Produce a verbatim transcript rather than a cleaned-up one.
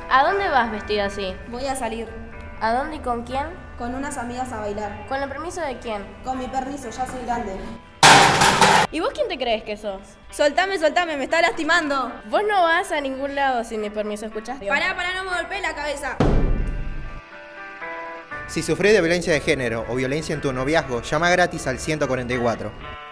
¿A dónde vas vestida así? Voy a salir. ¿A dónde y con quién? Con unas amigas a bailar. ¿Con el permiso de quién? Con mi permiso, ya soy grande. ¿Y vos quién te crees que sos? Soltame, soltame, me está lastimando. Vos no vas a ningún lado sin mi permiso, ¿escuchaste? Pará, pará, no me golpees la cabeza. Si sufrís de violencia de género o violencia en tu noviazgo, llama gratis al ciento cuarenta y cuatro.